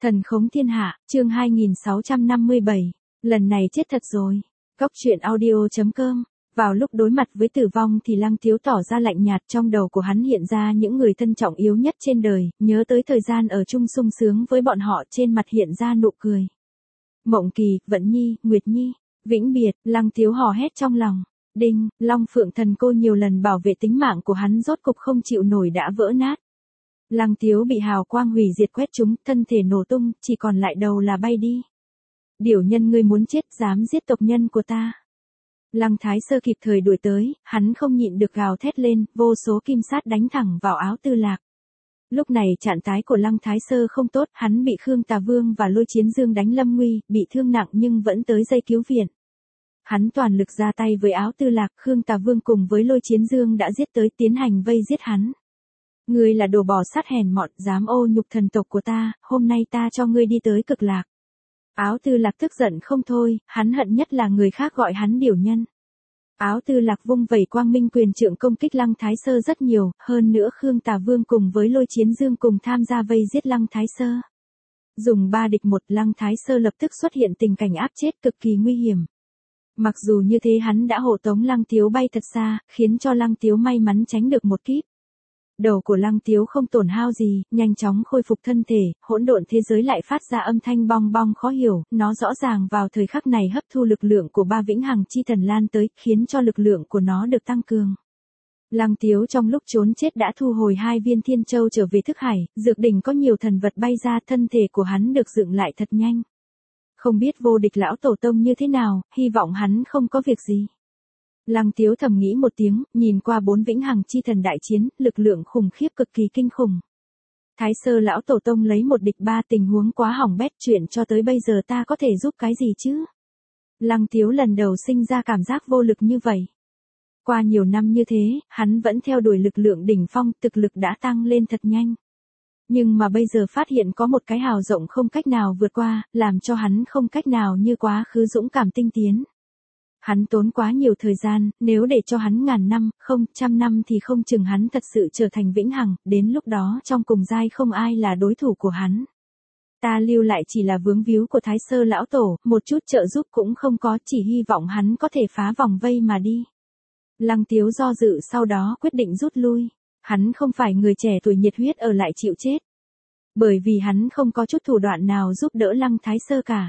Thần khống thiên hạ, chương 2657. Lần này chết thật rồi. Cóc truyện audio.com. Vào lúc đối mặt với tử vong thì Lăng Tiếu tỏ ra lạnh nhạt, trong đầu của hắn hiện ra những người thân trọng yếu nhất trên đời, nhớ tới thời gian ở chung sung sướng với bọn họ, trên mặt hiện ra nụ cười. Mộng Kỳ, Vận Nhi, Nguyệt Nhi, vĩnh biệt, Lăng Tiếu hò hét trong lòng. Đinh, Long Phượng Thần Cô nhiều lần bảo vệ tính mạng của hắn rốt cục không chịu nổi đã vỡ nát. Lăng Tiếu bị hào quang hủy diệt quét trúng, thân thể nổ tung, chỉ còn lại đầu là bay đi. Điểu nhân, ngươi muốn chết, dám giết tộc nhân của ta. Lăng Thái Sơ kịp thời đuổi tới, hắn không nhịn được gào thét lên, vô số kim sát đánh thẳng vào áo Tư Lạc. Lúc này trạng thái của Lăng Thái Sơ không tốt, hắn bị Khương Tà Vương và Lôi Chiến Dương đánh lâm nguy, bị thương nặng nhưng vẫn tới dây cứu viện. Hắn toàn lực ra tay với áo Tư Lạc, Khương Tà Vương cùng với Lôi Chiến Dương đã giết tới, tiến hành vây giết hắn. Ngươi là đồ bò sát hèn mọn, dám ô nhục thần tộc của ta, hôm nay ta cho ngươi đi tới cực lạc. Áo Tư Lạc tức giận không thôi, hắn hận nhất là người khác gọi hắn điểu nhân. Áo Tư Lạc vung vẩy quang minh quyền trượng công kích Lăng Thái Sơ rất nhiều, hơn nữa Khương Tà Vương cùng với Lôi Chiến Dương cùng tham gia vây giết Lăng Thái Sơ. Dùng 3 địch 1, Lăng Thái Sơ lập tức xuất hiện tình cảnh áp chết cực kỳ nguy hiểm. Mặc dù như thế hắn đã hộ tống Lăng Tiếu bay thật xa, khiến cho Lăng Tiếu may mắn tránh được một kíp. Đầu của Lăng Tiếu không tổn hao gì, nhanh chóng khôi phục thân thể, hỗn độn thế giới lại phát ra âm thanh bong bong khó hiểu, nó rõ ràng vào thời khắc này hấp thu lực lượng của ba vĩnh hằng chi thần lan tới, khiến cho lực lượng của nó được tăng cường. Lăng Tiếu trong lúc trốn chết đã thu hồi 2 viên thiên châu trở về thức hải, dược đỉnh có nhiều thần vật bay ra, thân thể của hắn được dựng lại thật nhanh. Không biết vô địch lão tổ tông như thế nào, hy vọng hắn không có việc gì. Lăng Tiếu thầm nghĩ một tiếng, nhìn qua 4 vĩnh hằng chi thần đại chiến, lực lượng khủng khiếp cực kỳ kinh khủng. Thái Sơ lão tổ tông lấy 1 địch 3, tình huống quá hỏng bét, chuyện cho tới bây giờ ta có thể giúp cái gì chứ? Lăng Tiếu lần đầu sinh ra cảm giác vô lực như vậy. Qua nhiều năm như thế, hắn vẫn theo đuổi lực lượng đỉnh phong, thực lực đã tăng lên thật nhanh. Nhưng mà bây giờ phát hiện có một cái hào rộng không cách nào vượt qua, làm cho hắn không cách nào như quá khứ dũng cảm tinh tiến. Hắn tốn quá nhiều thời gian, nếu để cho hắn 1000 năm, không, 100 năm thì không chừng hắn thật sự trở thành vĩnh hằng, đến lúc đó trong cùng giai không ai là đối thủ của hắn. Ta lưu lại chỉ là vướng víu của Thái Sơ lão tổ, một chút trợ giúp cũng không có, chỉ hy vọng hắn có thể phá vòng vây mà đi. Lăng Tiếu do dự sau đó quyết định rút lui. Hắn không phải người trẻ tuổi nhiệt huyết ở lại chịu chết. Bởi vì hắn không có chút thủ đoạn nào giúp đỡ Lăng Thái Sơ cả.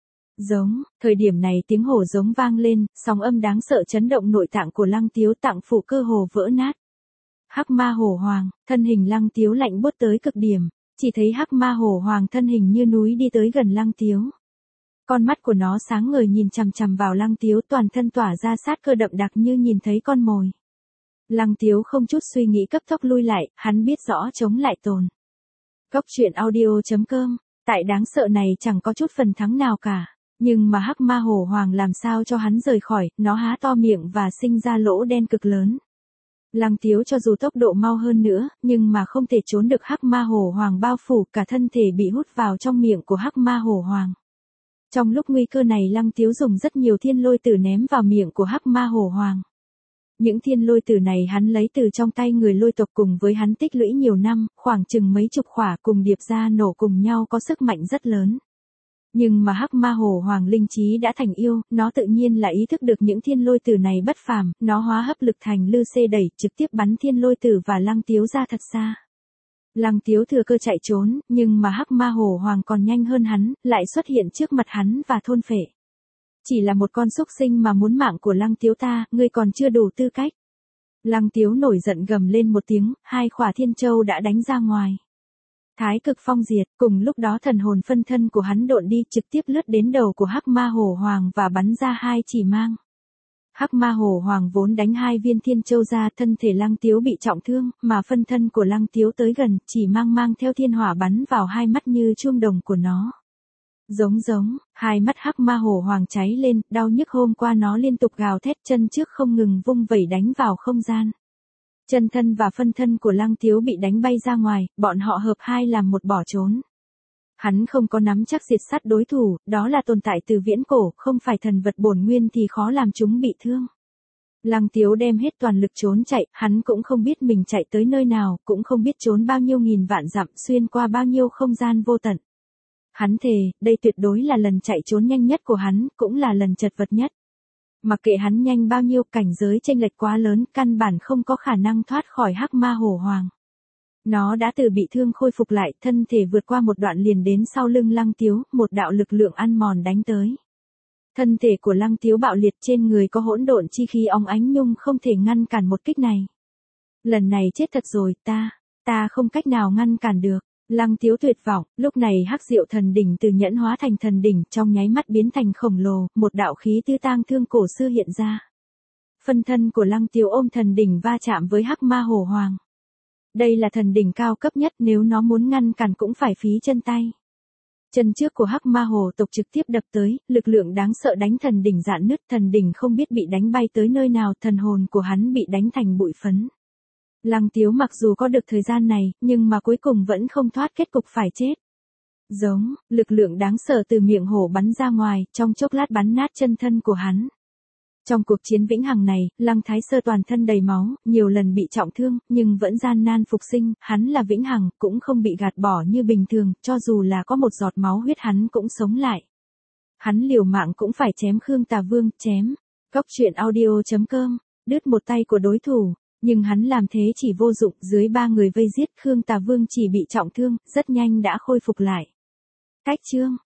Giống, thời điểm này tiếng hổ giống vang lên, sóng âm đáng sợ chấn động nội tạng của Lăng Tiếu, tạng phủ cơ hồ vỡ nát. Hắc ma hổ hoàng, thân hình Lăng Tiếu lạnh buốt tới cực điểm, chỉ thấy hắc ma hổ hoàng thân hình như núi đi tới gần Lăng Tiếu. Con mắt của nó sáng ngời nhìn chằm chằm vào Lăng Tiếu, toàn thân tỏa ra sát cơ đậm đặc như nhìn thấy con mồi. Lăng Tiếu không chút suy nghĩ cấp tốc lui lại, hắn biết rõ chống lại tồn. Cóc truyện audio.com, tại đáng sợ này chẳng có chút phần thắng nào cả. Nhưng mà hắc ma hổ hoàng làm sao cho hắn rời khỏi, nó há to miệng và sinh ra lỗ đen cực lớn. Lăng Tiếu cho dù tốc độ mau hơn nữa, nhưng mà không thể trốn được hắc ma hổ hoàng bao phủ, cả thân thể bị hút vào trong miệng của hắc ma hổ hoàng. Trong lúc nguy cơ này Lăng Tiếu dùng rất nhiều thiên lôi tử ném vào miệng của hắc ma hổ hoàng. Những thiên lôi tử này hắn lấy từ trong tay người lôi tộc cùng với hắn tích lũy nhiều năm, khoảng chừng mấy chục khỏa cùng điệp ra nổ cùng nhau có sức mạnh rất lớn. Nhưng mà hắc ma hổ hoàng linh trí đã thành yêu, nó tự nhiên là ý thức được những thiên lôi tử này bất phàm, nó hóa hấp lực thành lư xê đẩy, trực tiếp bắn thiên lôi tử và Lăng Tiếu ra thật xa. Lăng Tiếu thừa cơ chạy trốn, nhưng mà hắc ma hổ hoàng còn nhanh hơn hắn, lại xuất hiện trước mặt hắn và thôn phệ. Chỉ là một con súc sinh mà muốn mạng của Lăng Tiếu ta, ngươi còn chưa đủ tư cách. Lăng Tiếu nổi giận gầm lên một tiếng, 2 khỏa thiên châu đã đánh ra ngoài. Thái cực phong diệt, cùng lúc đó thần hồn phân thân của hắn độn đi, trực tiếp lướt đến đầu của hắc ma hổ hoàng và bắn ra 2 chỉ mang. Hắc ma hổ hoàng vốn đánh 2 viên thiên châu ra, thân thể Lăng Tiếu bị trọng thương, mà phân thân của Lăng Tiếu tới gần, chỉ mang theo thiên hỏa bắn vào 2 mắt như chuông đồng của nó. Giống, 2 mắt hắc ma hổ hoàng cháy lên, đau nhức hôm qua nó liên tục gào thét, chân trước không ngừng vung vẩy đánh vào không gian. Chân thân và phân thân của Lăng Tiếu bị đánh bay ra ngoài, bọn họ hợp hai làm một bỏ trốn. Hắn không có nắm chắc diệt sát đối thủ, đó là tồn tại từ viễn cổ, không phải thần vật bổn nguyên thì khó làm chúng bị thương. Lăng Tiếu đem hết toàn lực trốn chạy, hắn cũng không biết mình chạy tới nơi nào, cũng không biết trốn bao nhiêu nghìn vạn dặm, xuyên qua bao nhiêu không gian vô tận. Hắn thề, đây tuyệt đối là lần chạy trốn nhanh nhất của hắn, cũng là lần chật vật nhất. Mặc kệ hắn nhanh bao nhiêu, cảnh giới chênh lệch quá lớn, căn bản không có khả năng thoát khỏi hắc ma hổ hoàng. Nó đã từ bị thương khôi phục lại, thân thể vượt qua một đoạn liền đến sau lưng Lăng Tiếu, một đạo lực lượng ăn mòn đánh tới. Thân thể của Lăng Tiếu bạo liệt, trên người có hỗn độn chi khí óng ánh nhưng không thể ngăn cản một kích này. Lần này chết thật rồi, ta không cách nào ngăn cản được. Lăng Tiếu tuyệt vọng, lúc này hắc diệu thần đỉnh từ nhẫn hóa thành thần đỉnh, trong nháy mắt biến thành khổng lồ, một đạo khí tư tang thương cổ xưa hiện ra. Phân thân của Lăng Tiếu ôm thần đỉnh va chạm với hắc ma hổ hoàng. Đây là thần đỉnh cao cấp nhất, nếu nó muốn ngăn cản cũng phải phí chân tay. Chân trước của hắc ma hồ tộc trực tiếp đập tới, lực lượng đáng sợ đánh thần đỉnh rạn nứt, thần đỉnh không biết bị đánh bay tới nơi nào, thần hồn của hắn bị đánh thành bụi phấn. Lăng Tiếu mặc dù có được thời gian này, nhưng mà cuối cùng vẫn không thoát kết cục phải chết. Giống, lực lượng đáng sợ từ miệng hổ bắn ra ngoài, trong chốc lát bắn nát chân thân của hắn. Trong cuộc chiến vĩnh hằng này, Lăng Thái Sơ toàn thân đầy máu, nhiều lần bị trọng thương, nhưng vẫn gian nan phục sinh, hắn là vĩnh hằng, cũng không bị gạt bỏ như bình thường, cho dù là có một giọt máu huyết hắn cũng sống lại. Hắn liều mạng cũng phải chém Khương Tà Vương, chém. Cóc truyện audio.com, đứt một tay của đối thủ, nhưng hắn làm thế chỉ vô dụng, dưới 3 người vây giết, Khương Tà Vương chỉ bị trọng thương, rất nhanh đã khôi phục lại. Cách chương